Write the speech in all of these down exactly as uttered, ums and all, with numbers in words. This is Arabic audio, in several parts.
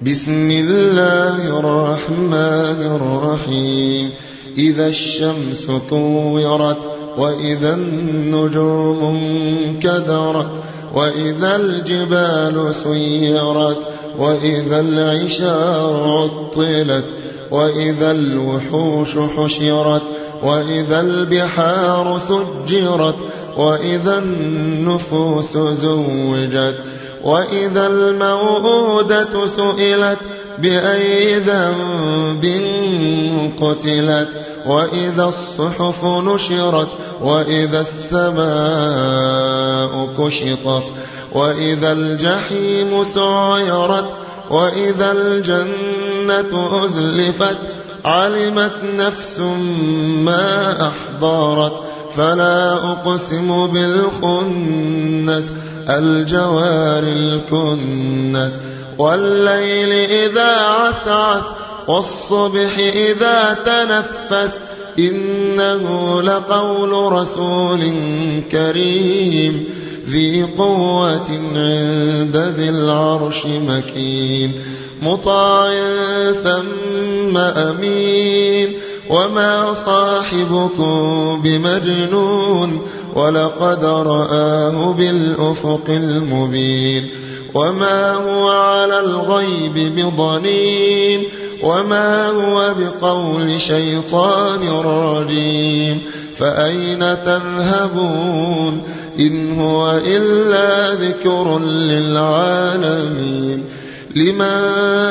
بسم الله الرحمن الرحيم إذا الشمس كورت وإذا النجوم انكدرت وإذا الجبال سيرت وإذا العشار عطلت وإذا الوحوش حشرت وإذا البحار سجرت وإذا النفوس زوجت وإذا الموءودة سئلت بأي ذنب قتلت وإذا الصحف نشرت وإذا السماء كشطت وإذا الجحيم سعرت وإذا الجنة أزلفت علمت نفس ما أحضرت فلا أقسم بالخنس الجوار الكنس والليل إذا عسعس والصبح إذا تنفس إنه لقول رسول كريم ذي قوة عند ذي العرش مكين مطاع ثم أمين وما صاحبكم بمجنون ولقد رآه بالأفق المبين وما هو على الغيب بضنين وما هو بقول شيطان رجيم فأين تذهبون إن هو إلا ذكر للعالمين لمن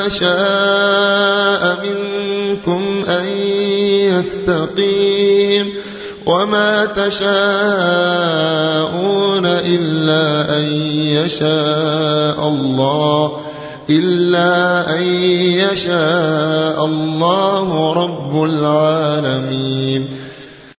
شاء منكم أن يستقيم وما تشاءون إلا أن يشاء الله إلا أن يشاء الله رب العالمين